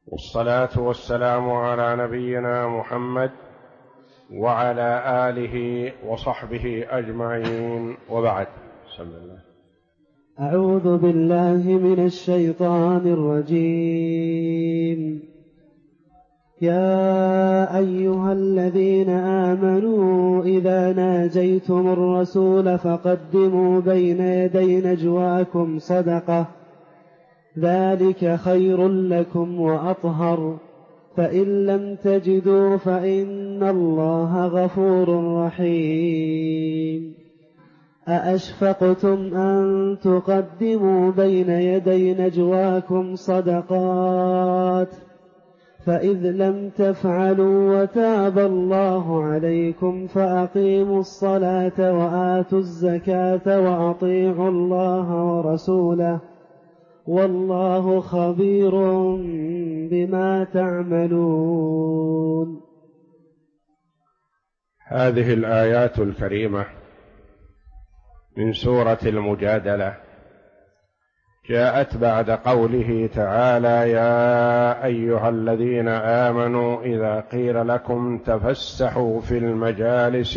والصلاة والسلام على نبينا محمد وعلى آله وصحبه أجمعين، وبعد. بسم الله. أعوذ بالله من الشيطان الرجيم. يا أيها الذين آمنوا إذا ناجيتم الرسول فقدموا بين يدي نجواكم صدقة، ذلك خير لكم وأطهر، فإن لم تجدوا فإن الله غفور رحيم. أأشفقتم أن تقدموا بين يدي نجواكم صدقات، فإذ لم تفعلوا وتاب الله عليكم فأقيموا الصلاة وآتوا الزكاة وأطيعوا الله ورسوله، والله خبير بما تعملون. هذه الآيات الكريمة من سورة المجادلة جاءت بعد قوله تعالى: يا أيها الذين آمنوا إذا قيل لكم تفسحوا في المجالس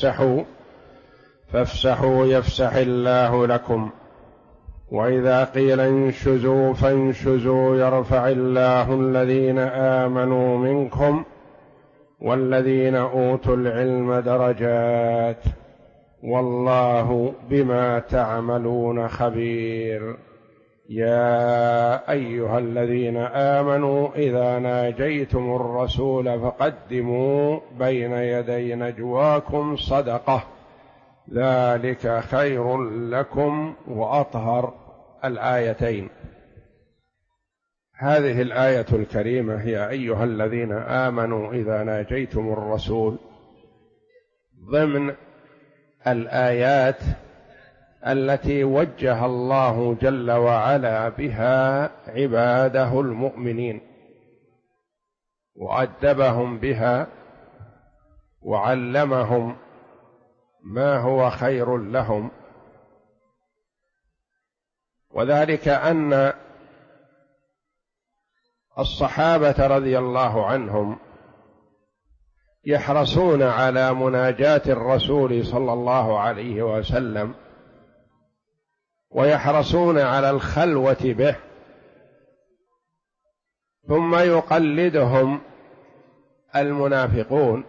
فافسحوا يفسح الله لكم، وإذا قيل انشزوا فانشزوا يرفع الله الذين آمنوا منكم والذين أوتوا العلم درجات، والله بما تعملون خبير. يا أيها الذين آمنوا إذا ناجيتم الرسول فقدموا بين يدي نجواكم صدقة، ذلك خير لكم وأطهر. الآيتين. هذه الآية الكريمة: يا أيها الذين آمنوا إذا ناجيتم الرسول، ضمن الآيات التي وجه الله جل وعلا بها عباده المؤمنين وأدبهم بها وعلمهم ما هو خير لهم، وذلك أن الصحابة رضي الله عنهم يحرصون على مناجاة الرسول صلى الله عليه وسلم، ويحرصون على الخلوة به، ثم يقلدهم المنافقون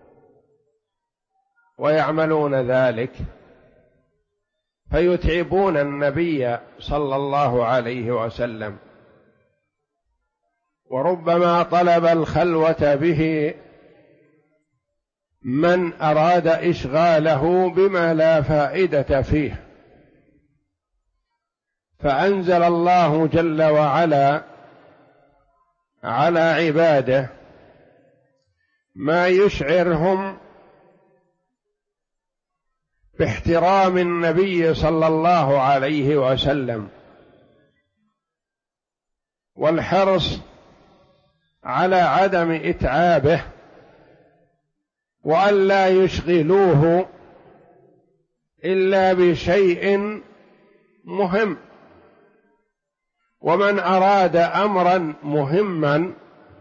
ويعملون ذلك، فيتعبون النبي صلى الله عليه وسلم، وربما طلب الخلوة به من أراد إشغاله بما لا فائدة فيه، فأنزل الله جل وعلا على عباده ما يشعرهم باحترام النبي صلى الله عليه وسلم والحرص على عدم إتعابه، وأن لا يشغلوه إلا بشيء مهم. ومن أراد أمرا مهما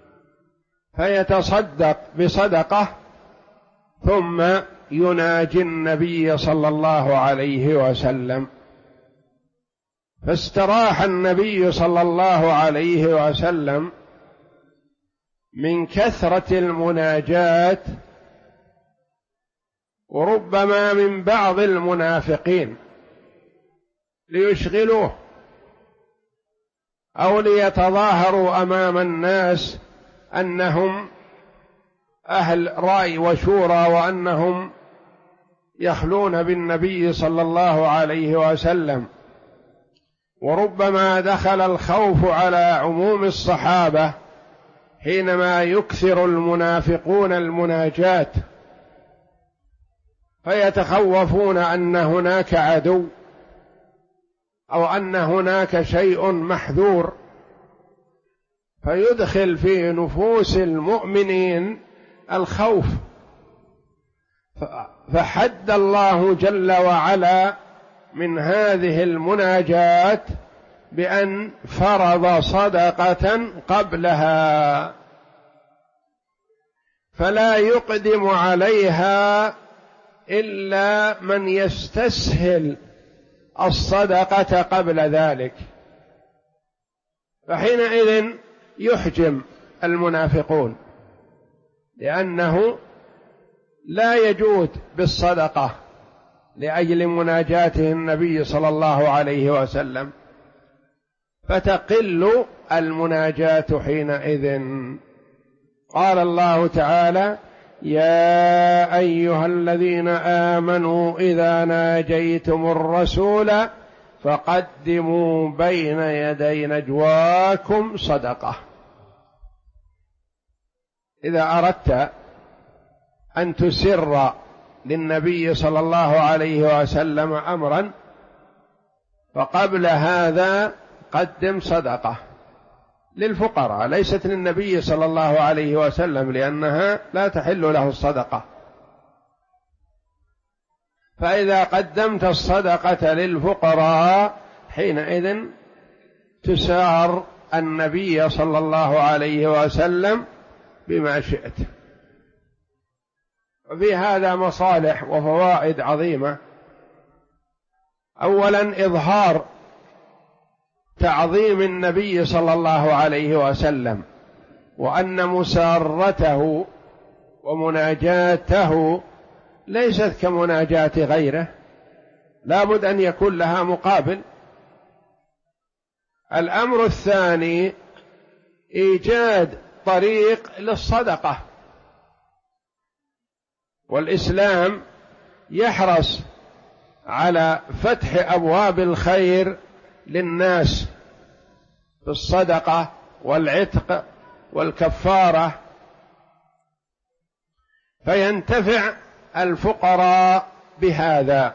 فيتصدق بصدقة ثم يناجي النبي صلى الله عليه وسلم، فاستراح النبي صلى الله عليه وسلم من كثرة المناجاة، وربما من بعض المنافقين ليشغلوه أو ليتظاهروا أمام الناس أنهم أهل رأي وشورى، وأنهم يخلون بالنبي صلى الله عليه وسلم. وربما دخل الخوف على عموم الصحابة حينما يكثر المنافقون المناجاة، فيتخوفون أن هناك عدو أو أن هناك شيء محذور، فيدخل في نفوس المؤمنين الخوف. فحد الله جل وعلا من هذه المناجاة بأن فرض صدقة قبلها، فلا يقدم عليها إلا من يستسهل الصدقة قبل ذلك، فحينئذ يحجم المنافقون، لأنه لا يجود بالصدقة لأجل مناجاته النبي صلى الله عليه وسلم، فتقل المناجاة حينئذ. قال الله تعالى: يا أيها الذين آمنوا إذا ناجيتم الرسول فقدموا بين يدي نجواكم صدقة. إذا أردت أن تسر للنبي صلى الله عليه وسلم أمرا، فقبل هذا قدم صدقة للفقراء، ليست للنبي صلى الله عليه وسلم، لأنها لا تحل له الصدقة. فإذا قدمت الصدقة للفقراء حينئذ تسار النبي صلى الله عليه وسلم بما شئت. وفي هذا مصالح وفوائد عظيمة. أولا إظهار تعظيم النبي صلى الله عليه وسلم، وأن مسارته ومناجاته ليست كمناجاة غيره، لا بد أن يكون لها مقابل. الأمر الثاني إيجاد طريق للصدقة، والإسلام يحرص على فتح أبواب الخير للناس في الصدقة والعتق والكفارة، فينتفع الفقراء بهذا.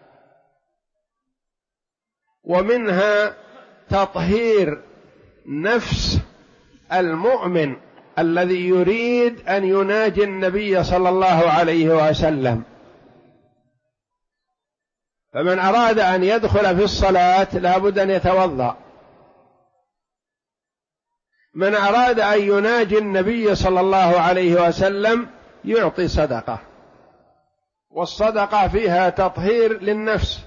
ومنها تطهير نفس المؤمن الذي يريد أن يناجي النبي صلى الله عليه وسلم. فمن أراد أن يدخل في الصلاة لا بد أن يتوضأ، من أراد أن يناجي النبي صلى الله عليه وسلم يعطي صدقة، والصدقة فيها تطهير للنفس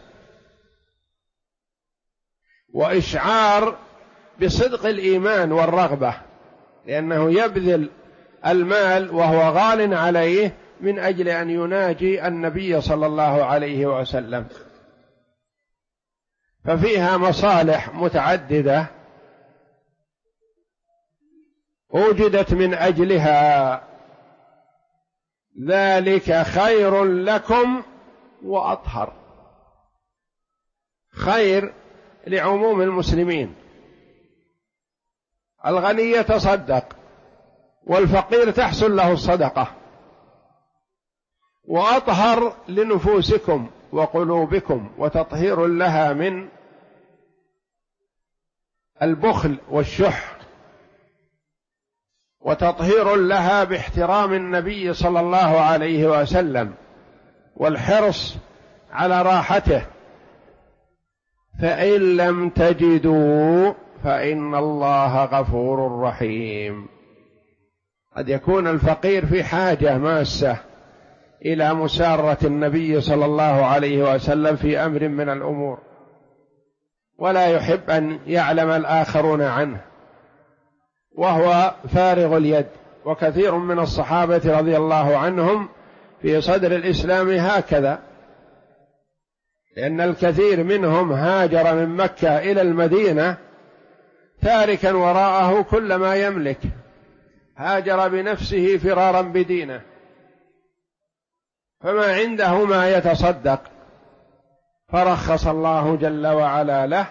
وإشعار بصدق الإيمان والرغبة، لأنه يبذل المال وهو غال عليه من أجل أن يناجي النبي صلى الله عليه وسلم. ففيها مصالح متعددة وجدت من أجلها، ذلك خير لكم وأطهر. خير لعموم المسلمين، الغني يتصدق والفقير تحصل له الصدقة، وأطهر لنفوسكم وقلوبكم وتطهير لها من البخل والشح، وتطهير لها باحترام النبي صلى الله عليه وسلم والحرص على راحته. فإن لم تجدوا فإن الله غفور رحيم. قد يكون الفقير في حاجة ماسة إلى مسارة النبي صلى الله عليه وسلم في أمر من الأمور، ولا يحب أن يعلم الآخرون عنه، وهو فارغ اليد. وكثير من الصحابة رضي الله عنهم في صدر الإسلام هكذا، لأن الكثير منهم هاجر من مكة إلى المدينة تاركا وراءه كل ما يملك، هاجر بنفسه فرارا بدينه، فما عنده ما يتصدق، فرخص الله جل وعلا له: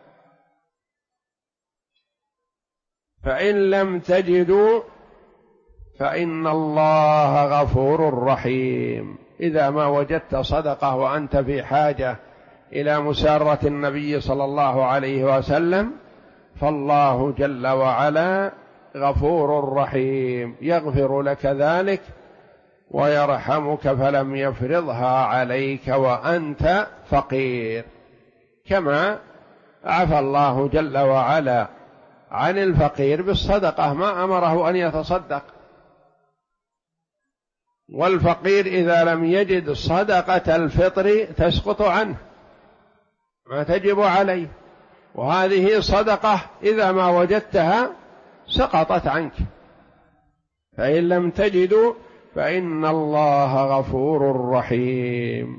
فإن لم تجدوا فإن الله غفور رحيم. إذا ما وجدت صدقة وأنت في حاجة إلى مسارة النبي صلى الله عليه وسلم، فالله جل وعلا غفور رحيم، يغفر لك ذلك ويرحمك فلم يفرضها عليك وأنت فقير. كما عفى الله جل وعلا عن الفقير بالصدقة، ما أمره أن يتصدق. والفقير إذا لم يجد صدقة الفطر تسقط عنه، ما تجب عليه، وهذه صدقة إذا ما وجدتها سقطت عنك. فإن لم تجدوا فإن الله غفور رحيم.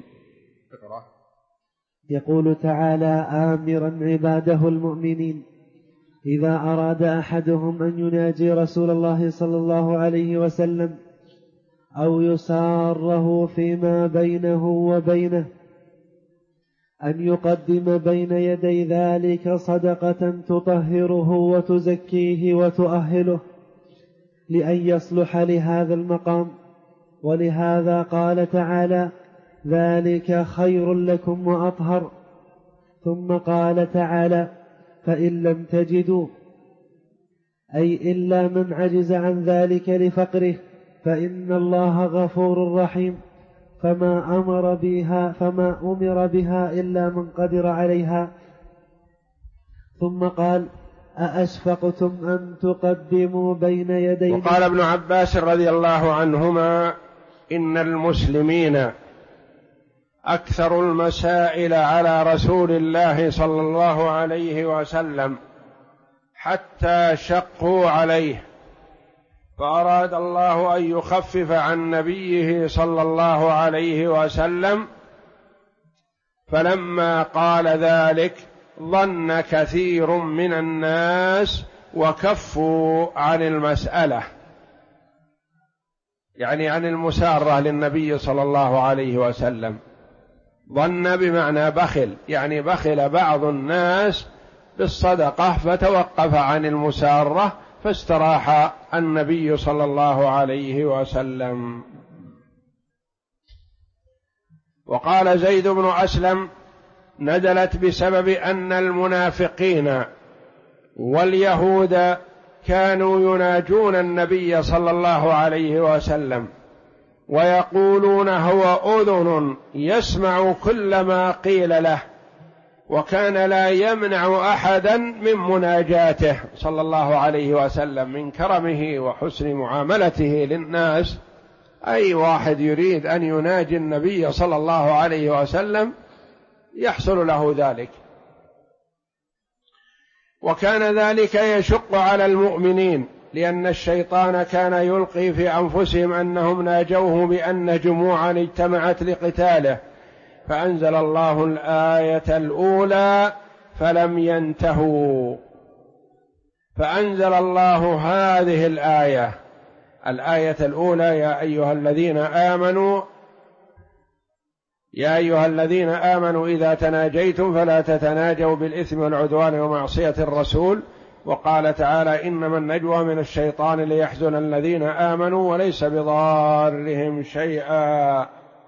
يقول تعالى آمرا عباده المؤمنين: إذا أراد أحدهم أن يناجي رسول الله صلى الله عليه وسلم أو يساره فيما بينه وبينه أن يقدم بين يدي ذلك صدقة تطهره وتزكيه وتؤهله لأن يصلح لهذا المقام. ولهذا قال تعالى: ذلك خير لكم وأطهر. ثم قال تعالى: فإن لم تجدوا، أي إلا من عجز عن ذلك لفقره، فإن الله غفور رحيم. فما أمر بها إلا من قدر عليها. ثم قال: أأشفقتم أن تقدموا بين يدي. وقال ابن عباس رضي الله عنهما: إن المسلمين أكثر المسائل على رسول الله صلى الله عليه وسلم حتى شقوا عليه، فأراد الله أن يخفف عن نبيه صلى الله عليه وسلم، فلما قال ذلك ظن كثير من الناس وكفوا عن المسألة، يعني عن المسارة للنبي صلى الله عليه وسلم. ظن بمعنى بخل، يعني بخل بعض الناس بالصدقة فتوقف عن المسارة، فاستراح النبي صلى الله عليه وسلم. وقال زيد بن أسلم: نزلت بسبب أن المنافقين واليهود كانوا يناجون النبي صلى الله عليه وسلم ويقولون هو أذن يسمع كل ما قيل له، وكان لا يمنع أحدا من مناجاته صلى الله عليه وسلم من كرمه وحسن معاملته للناس. أي واحد يريد أن يناجي النبي صلى الله عليه وسلم يحصل له ذلك، وكان ذلك يشق على المؤمنين، لأن الشيطان كان يلقي في أنفسهم أنهم ناجوه بأن جموعا اجتمعت لقتاله، فأنزل الله الآية الأولى: فلم ينتهوا. فأنزل الله هذه الآية الأولى: يا أيها الذين آمنوا إذا تناجيتم فلا تتناجوا بالإثم والعدوان ومعصية الرسول. وقال تعالى: إنما النجوى من الشيطان ليحزن الذين آمنوا وليس بضارهم شيئا.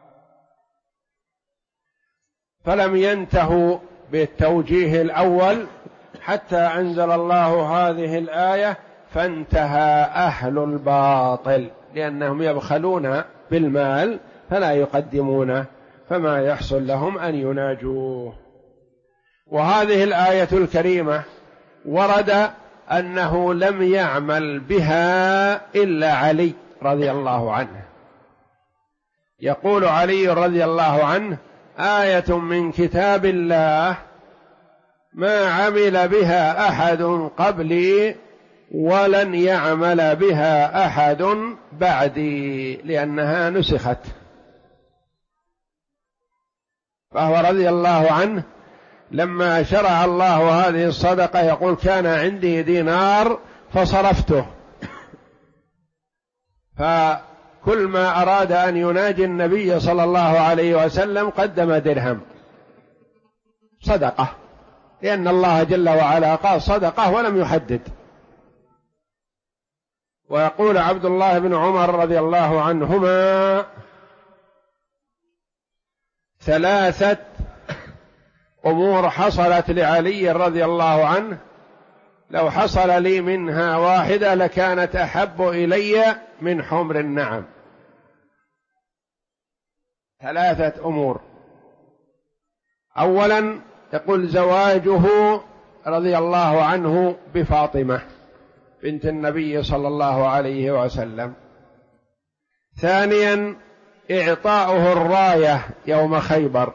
فلم ينتهوا بالتوجيه الأول حتى أنزل الله هذه الآية، فانتهى أهل الباطل لأنهم يبخلون بالمال فلا يقدمونه، فما يحصل لهم أن يناجوه. وهذه الآية الكريمة ورد أنه لم يعمل بها إلا علي رضي الله عنه. يقول علي رضي الله عنه: آية من كتاب الله ما عمل بها أحد قبلي ولن يعمل بها أحد بعدي، لأنها نسخت. فهو رضي الله عنه لما شرع الله هذه الصدقة يقول: كان عندي دينار فصرفته، فكل ما أراد أن يناجي النبي صلى الله عليه وسلم قدم درهم صدقة، لأن الله جل وعلا قال صدقة ولم يحدد. ويقول عبد الله بن عمر رضي الله عنهما: 3 أمور حصلت لعلي رضي الله عنه لو حصل لي منها واحدة لكانت أحب إلي من حمر النعم. 3 أمور: أولا يقول زواجه رضي الله عنه بفاطمة بنت النبي صلى الله عليه وسلم. ثانيا إعطاؤه الراية يوم خيبر،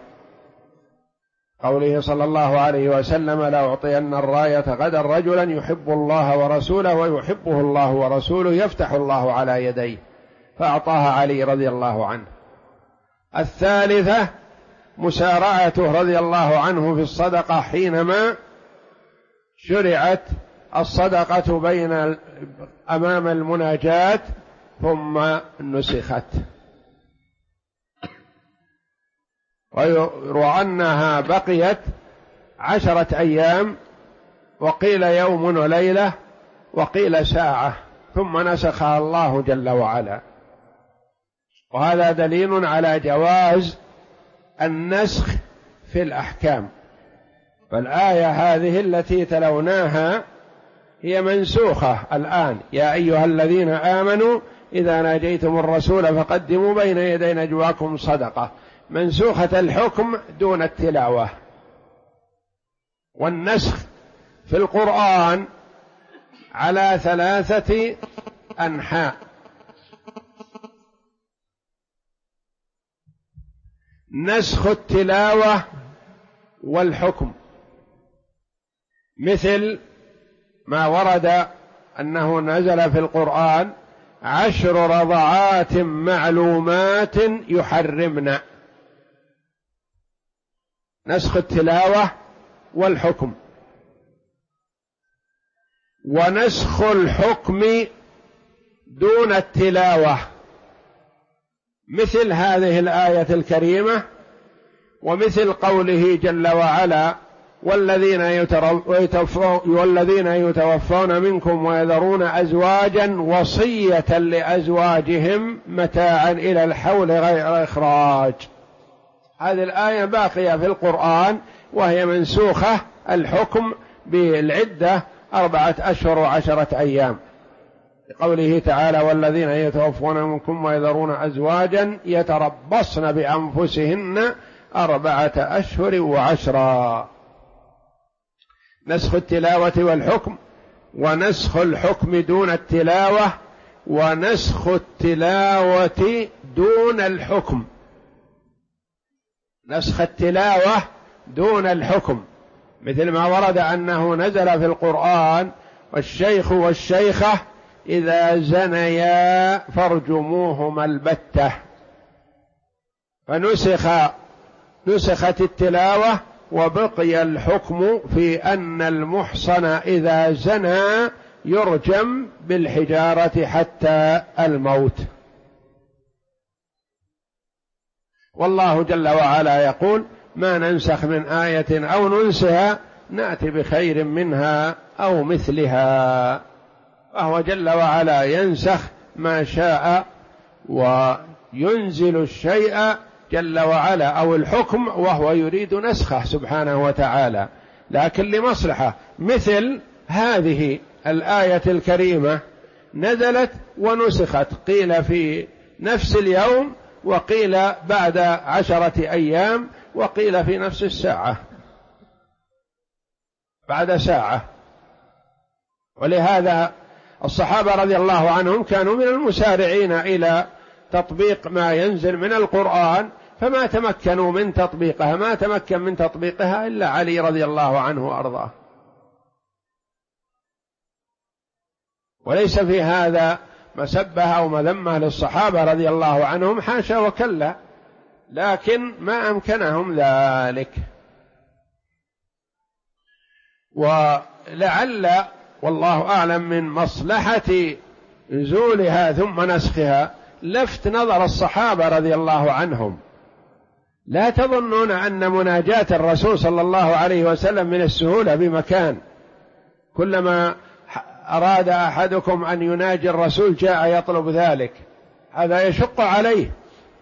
قوله صلى الله عليه وسلم: لأعطين الراية غدا رجلا يحب الله ورسوله ويحبه الله ورسوله يفتح الله على يديه، فأعطاها علي رضي الله عنه. الثالثة مسارعته رضي الله عنه في الصدقة حينما شرعت الصدقة أمام المناجاة ثم نسخت، ويروى أنها بقيت 10 أيام، وقيل يوم وليلة، وقيل ساعة، ثم نسخها الله جل وعلا. وهذا دليل على جواز النسخ في الأحكام. فالآية هذه التي تلوناها هي منسوخة الآن: يا أيها الذين آمنوا إذا ناجيتم الرسول فقدموا بين يدي نجواكم صدقة، منسوخة الحكم دون التلاوة. والنسخ في القرآن على 3 أنحاء: نسخ التلاوة والحكم، مثل ما ورد أنه نزل في القرآن 10 رضعات معلومات يحرمن، نسخ التلاوة والحكم. ونسخ الحكم دون التلاوة، مثل هذه الآية الكريمة، ومثل قوله جل وعلا: والذين يتوفون منكم ويذرون أزواجا وصية لأزواجهم متاعا إلى الحول غير إخراج. هذه الآية باقية في القرآن، وهي منسوخة الحكم بالعدة 4 أشهر و10 أيام، قوله تعالى: والذين يتوفون منكم ويذرون أزواجا يتربصن بأنفسهن 4 أشهر و10. نسخ التلاوة والحكم، ونسخ الحكم دون التلاوة، ونسخ التلاوة دون الحكم. نسخ التلاوة دون الحكم مثل ما ورد أنه نزل في القرآن: والشيخ والشيخة إذا زنيا فارجموهما البتة، فنسخت التلاوة وبقي الحكم في أن المحصن إذا زنى يرجم بالحجارة حتى الموت. والله جل وعلا يقول: ما ننسخ من آية أو ننسها نأتي بخير منها أو مثلها. فهو جل وعلا ينسخ ما شاء وينزل الشيء جل وعلا أو الحكم وهو يريد نسخه سبحانه وتعالى، لكن لمصلحة. مثل هذه الآية الكريمة نزلت ونسخت، قيل في نفس اليوم، وقيل بعد 10 أيام، وقيل في نفس الساعة بعد ساعة. ولهذا الصحابة رضي الله عنهم كانوا من المسارعين إلى تطبيق ما ينزل من القرآن، فما تمكنوا من تطبيقها، ما تمكن من تطبيقها إلا علي رضي الله عنه وأرضاه. وليس في هذا مسبة أو مذمة للصحابة رضي الله عنهم، حاشا وكلا، لكن ما أمكنهم ذلك. ولعل والله أعلم من مصلحة نزولها ثم نسخها لفت نظر الصحابة رضي الله عنهم. لا تظنون أن مناجاة الرسول صلى الله عليه وسلم من السهولة بمكان، كلما أراد أحدكم أن يناجي الرسول جاء يطلب ذلك، هذا يشق عليه.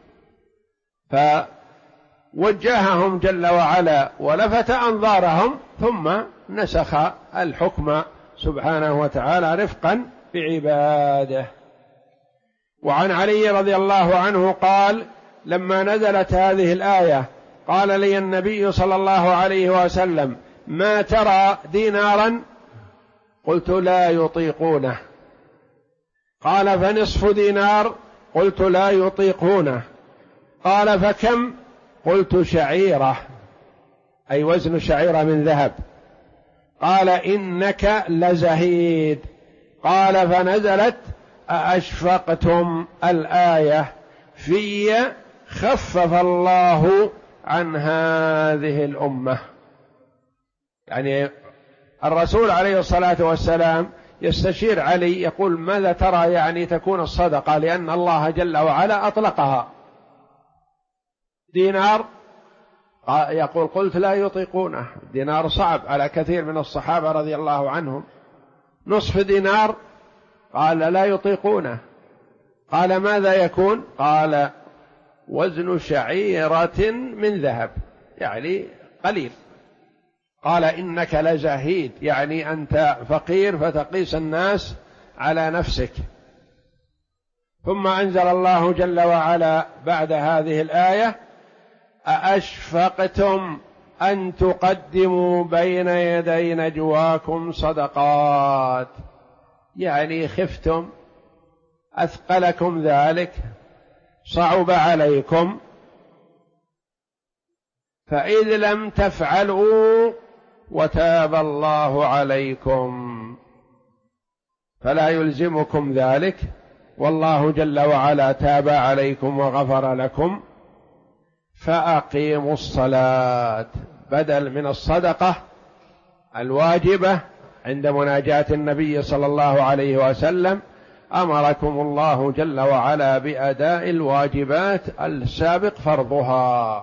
فوجههم جل وعلا ولفت أنظارهم، ثم نسخ الحكم سبحانه وتعالى رفقا بعباده. وعن علي رضي الله عنه قال: لما نزلت هذه الآية قال لي النبي صلى الله عليه وسلم: ما ترى دينارا؟ قلت: لا يطيقونه. قال: فنصف دينار؟ قلت: لا يطيقونه. قال: فكم؟ قلت: شعيرة، أي وزن شعيرة من ذهب. قال: إنك لزهيد. قال: فنزلت: أأشفقتم الآية في خفف الله عن هذه الأمة. يعني الرسول عليه الصلاة والسلام يستشير علي، يقول: ماذا ترى يعني تكون الصدقة؟ لأن الله جل وعلا أطلقها. دينار؟ يقول: قلت: لا يطيقونه، دينار صعب على كثير من الصحابة رضي الله عنهم. نصف دينار؟ قال: لا يطيقونه. قال: ماذا يكون؟ قال: وزن شعيرة من ذهب، يعني قليل. قال: إنك لزهيد، يعني أنت فقير فتقيس الناس على نفسك. ثم أنزل الله جل وعلا بعد هذه الآية: أأشفقتم أن تقدموا بين يدي نجواكم صدقات، يعني خفتم، أثقلكم ذلك، صعب عليكم، فإذ لم تفعلوا وتاب الله عليكم فلا يلزمكم ذلك، والله جل وعلا تاب عليكم وغفر لكم، فأقيموا الصلاة، بدل من الصدقة الواجبة عند مناجاة النبي صلى الله عليه وسلم، أمركم الله جل وعلا بأداء الواجبات السابق فرضها.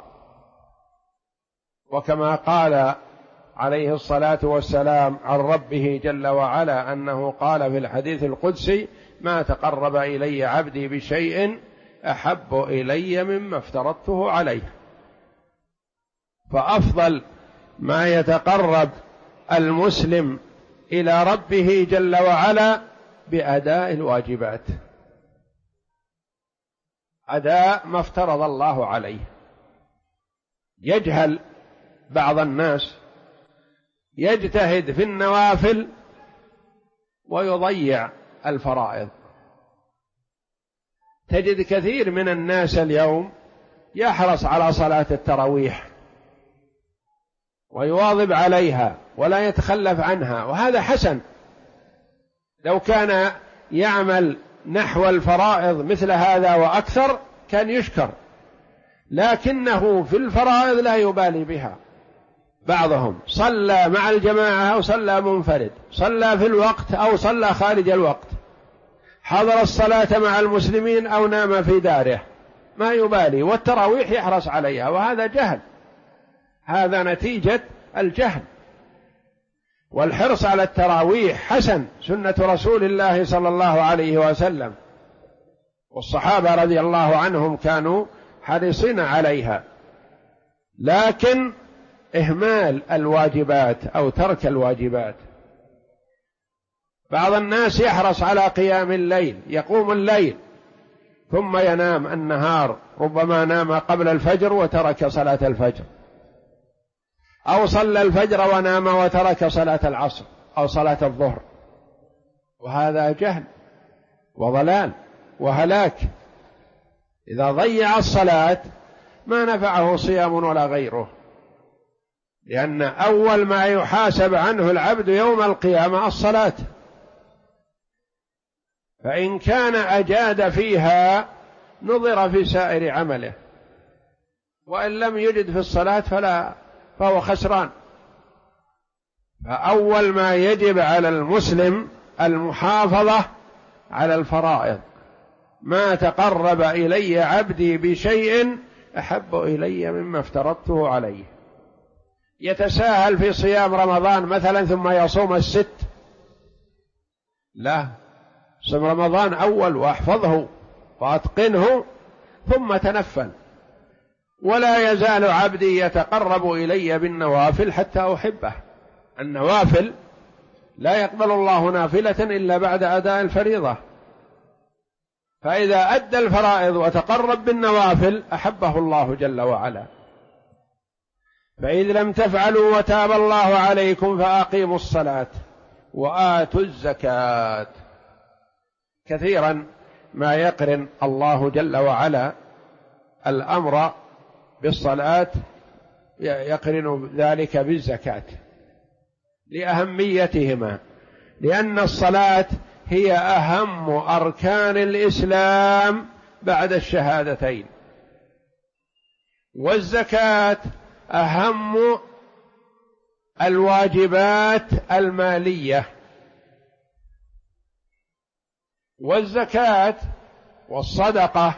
وكما قال عليه الصلاة والسلام عن ربه جل وعلا أنه قال في الحديث القدسي: ما تقرب إلي عبدي بشيء أحب إلي مما افترضته عليه. فأفضل ما يتقرب المسلم إلى ربه جل وعلا بأداء الواجبات، أداء ما افترض الله عليه. يجهل بعض الناس، يجتهد في النوافل ويضيع الفرائض. تجد كثير من الناس اليوم يحرص على صلاة التراويح ويواظب عليها ولا يتخلف عنها، وهذا حسن. لو كان يعمل نحو الفرائض مثل هذا وأكثر كان يشكر، لكنه في الفرائض لا يبالي بها. بعضهم صلى مع الجماعة أو صلى منفرد، صلى في الوقت أو صلى خارج الوقت، حضر الصلاة مع المسلمين أو نام في داره، ما يبالي، والتراويح يحرص عليها، وهذا جهل، هذا نتيجة الجهل. والحرص على التراويح حسن، سنة رسول الله صلى الله عليه وسلم، والصحابة رضي الله عنهم كانوا حريصين عليها، لكن إهمال الواجبات أو ترك الواجبات. بعض الناس يحرص على قيام الليل، يقوم الليل ثم ينام النهار، ربما نام قبل الفجر وترك صلاة الفجر، أو صلى الفجر ونام وترك صلاة العصر أو صلاة الظهر، وهذا جهل وضلال وهلاك. إذا ضيع الصلاة ما نفعه صيام ولا غيره، لأن أول ما يحاسب عنه العبد يوم القيامة الصلاة، فإن كان أجاد فيها نظر في سائر عمله، وإن لم يجد في الصلاة فهو خسران. فأول ما يجب على المسلم المحافظة على الفرائض. ما تقرب إلي عبدي بشيء أحب إلي مما افترضته عليه. يتساهل في صيام رمضان مثلا ثم يصوم الست، لا، صم رمضان أول واحفظه وأتقنه ثم تنفل. ولا يزال عبدي يتقرب إلي بالنوافل حتى أحبه. النوافل لا يقبل الله نافلة إلا بعد أداء الفريضة، فإذا أدى الفرائض وتقرب بالنوافل أحبه الله جل وعلا. فإذ لم تفعلوا وتاب الله عليكم فأقيموا الصلاة وآتوا الزكاة. كثيرا ما يقرن الله جل وعلا الأمر بالصلاة، يقرن ذلك بالزكاة لأهميتهما، لأن الصلاة هي أهم أركان الإسلام بعد الشهادتين، والزكاة أهم الواجبات المالية. والزكاة والصدقة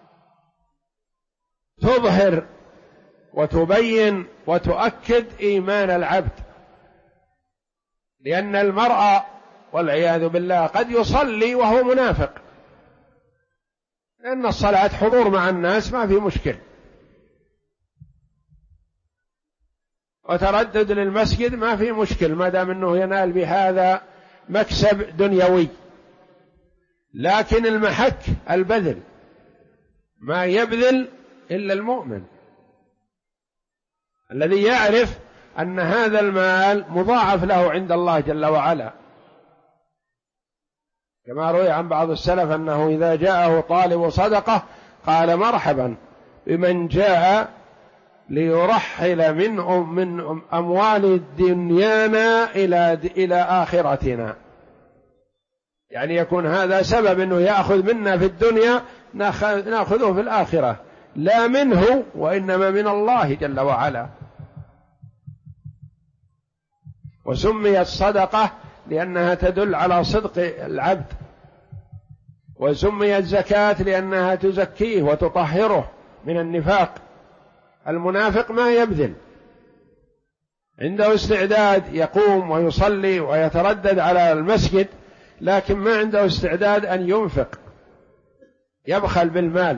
تظهر وتبين وتؤكد إيمان العبد، لأن المرء والعياذ بالله قد يصلي وهو منافق، لأن الصلاة حضور مع الناس ما في مشكل، وتردد للمسجد ما في مشكل ما دام أنه ينال بهذا مكسب دنيوي. لكن المحك البذل، ما يبذل إلا المؤمن الذي يعرف أن هذا المال مضاعف له عند الله جل وعلا، كما روي عن بعض السلف أنه إذا جاءه طالب صدقة قال مرحبا بمن جاء ليرحل من أموال دنيانا إلى آخرتنا، يعني يكون هذا سبب أنه يأخذ منا في الدنيا نأخذه في الآخرة، لا منه وإنما من الله جل وعلا. وسميت صدقة لأنها تدل على صدق العبد، وسميت زكاة لأنها تزكيه وتطهره من النفاق. المنافق ما يبذل، عنده استعداد يقوم ويصلي ويتردد على المسجد، لكن ما عنده استعداد أن ينفق، يبخل بالمال.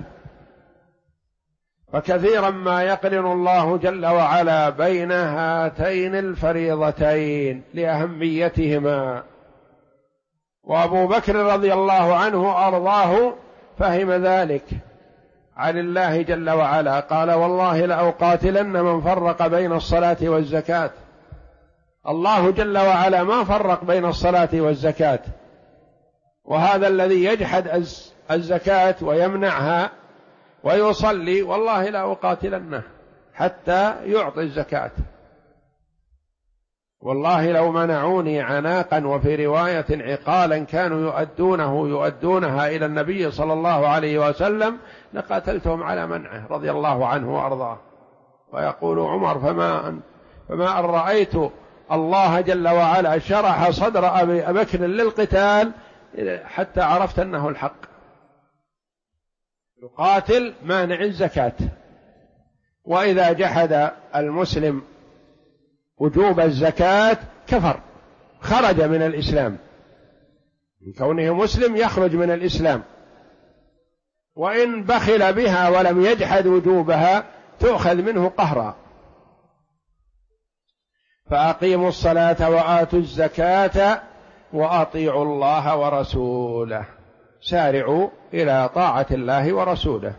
فكثيرا ما يقرن الله جل وعلا بين هاتين الفريضتين لأهميتهما. وأبو بكر رضي الله عنه أرضاه فهم ذلك عن الله جل وعلا، قال والله لأقاتلن من فرق بين الصلاة والزكاة. الله جل وعلا ما فرق بين الصلاة والزكاة، وهذا الذي يجحد الزكاة ويمنعها ويصلي والله لأقاتلنه حتى يعطي الزكاة، والله لو منعوني عناقا وفي رواية عقالا كانوا يؤدونها إلى النبي صلى الله عليه وسلم لقاتلتهم على منعه رضي الله عنه وأرضاه. ويقول عمر فما أن رأيت الله جل وعلا شرح صدر أبي بكر للقتال حتى عرفت أنه الحق، يقاتل مانع الزكاة. وإذا جحد المسلم وجوب الزكاة كفر، خرج من الإسلام، من كونه مسلم يخرج من الإسلام. وإن بخل بها ولم يجحد وجوبها تؤخذ منه قهرا. فأقيموا الصلاة وآتوا الزكاة وأطيعوا الله ورسوله، سارعوا إلى طاعة الله ورسوله،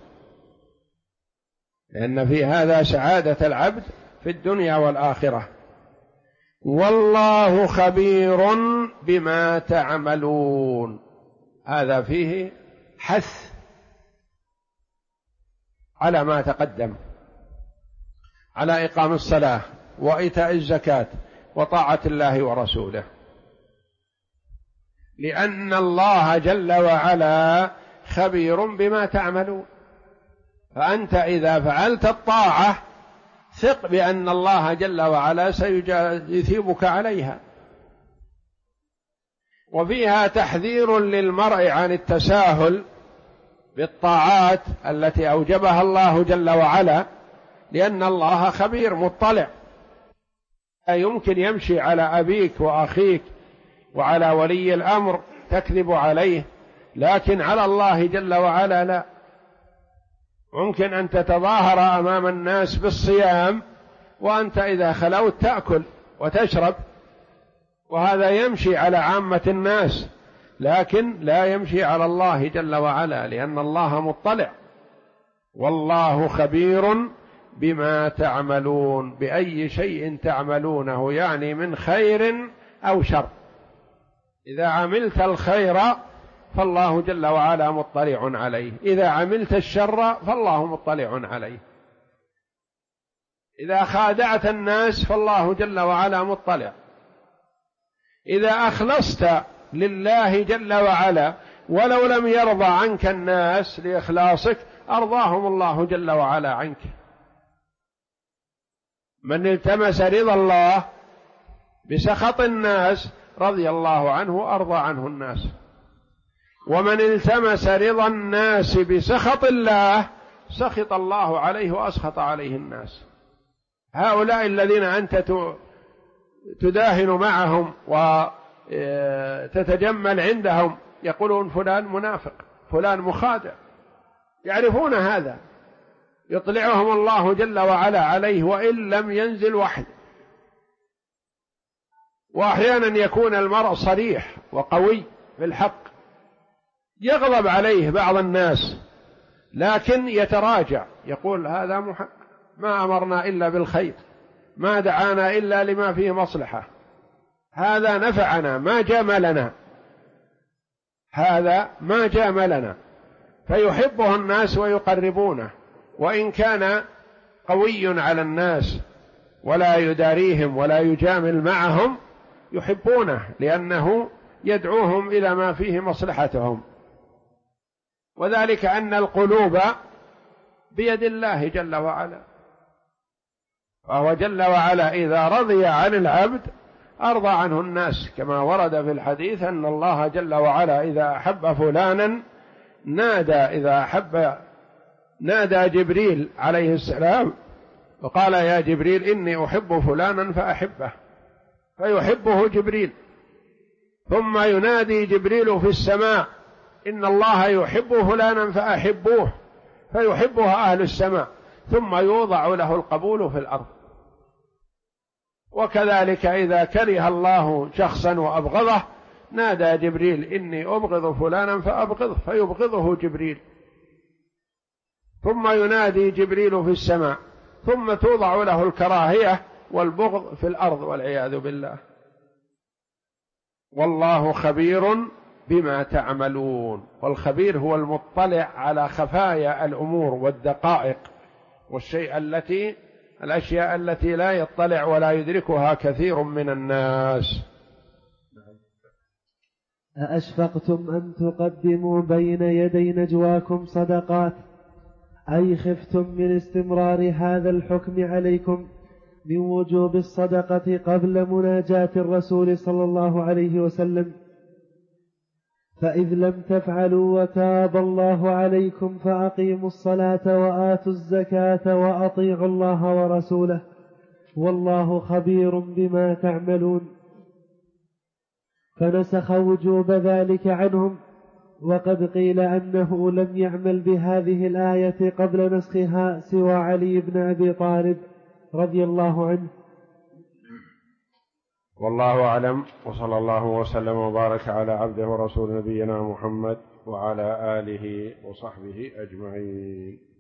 لأن في هذا سعادة العبد في الدنيا والآخرة. والله خبير بما تعملون، هذا فيه حث على ما تقدم، على إقام الصلاة وإيتاء الزكاة وطاعة الله ورسوله، لأن الله جل وعلا خبير بما تعملون. فأنت إذا فعلت الطاعة ثق بأن الله جل وعلا سيثيبك عليها. وفيها تحذير للمرء عن التساهل بالطاعات التي أوجبها الله جل وعلا، لأن الله خبير مطلع. لا يمكن يمشي على أبيك وأخيك وعلى ولي الأمر تكذب عليه، لكن على الله جل وعلا لا. ممكن أن تتظاهر أمام الناس بالصيام وأنت إذا خلوت تأكل وتشرب، وهذا يمشي على عامة الناس، لكن لا يمشي على الله جل وعلا، لأن الله مطلع. والله خبير بما تعملون، بأي شيء تعملونه، يعني من خير أو شر. إذا عملت الخير فالله جل وعلا مطلع عليه، إذا عملت الشر فالله مطلع عليه، إذا خادعت الناس فالله جل وعلا مطلع، إذا أخلصت لله جل وعلا ولو لم يرضى عنك الناس لإخلاصك أرضاهم الله جل وعلا عنك. من التمس رضا الله بسخط الناس رضي الله عنه وأرضى عنه الناس، ومن التمس رضا الناس بسخط الله سخط الله عليه وأسخط عليه الناس. هؤلاء الذين أنت تداهن معهم وتتجمل عندهم يقولون فلان منافق، فلان مخادع، يعرفون هذا، يطلعهم الله جل وعلا عليه وإن لم ينزل وحي. وأحيانا يكون المرء صريح وقوي في الحق، يغضب عليه بعض الناس لكن يتراجع، يقول هذا محق، ما أمرنا إلا بالخير، ما دعانا إلا لما فيه مصلحة، هذا نفعنا ما جاملنا، هذا ما جاملنا، فيحبه الناس ويقربونه، وإن كان قوي على الناس ولا يداريهم ولا يجامل معهم يحبونه، لأنه يدعوهم إلى ما فيه مصلحتهم. وذلك أن القلوب بيد الله جل وعلا، فهو جل وعلا إذا رضي عن العبد أرضى عنه الناس، كما ورد في الحديث أن الله جل وعلا إذا أحب فلانا نادى جبريل عليه السلام وقال يا جبريل إني أحب فلانا فأحبه، فيحبه جبريل، ثم ينادي جبريل في السماء إن الله يحب فلانا فأحبوه، فيحبها أهل السماء، ثم يوضع له القبول في الأرض. وكذلك إذا كره الله شخصا وأبغضه نادى جبريل إني أبغض فلانا فأبغضه، فيبغضه جبريل، ثم ينادي جبريل في السماء، ثم توضع له الكراهية والبغض في الأرض والعياذ بالله. والله خبير بما تعملون، والخبير هو المطلع على خفايا الأمور والدقائق الأشياء التي لا يطلع ولا يدركها كثير من الناس. أأشفقتم أن تقدموا بين يدي نجواكم صدقات، أي خفتم من استمرار هذا الحكم عليكم من وجوب الصدقة قبل مناجاة الرسول صلى الله عليه وسلم، فإذ لم تفعلوا وتاب الله عليكم فأقيموا الصلاة وآتوا الزكاة وأطيعوا الله ورسوله والله خبير بما تعملون. فنسخ وجوب ذلك عنهم، وقد قيل أنه لم يعمل بهذه الآية قبل نسخها سوى علي بن أبي طالب رضي الله عنه. والله أعلم، وصلى الله وسلم وبارك على عبده ورسول نبينا محمد وعلى آله وصحبه أجمعين.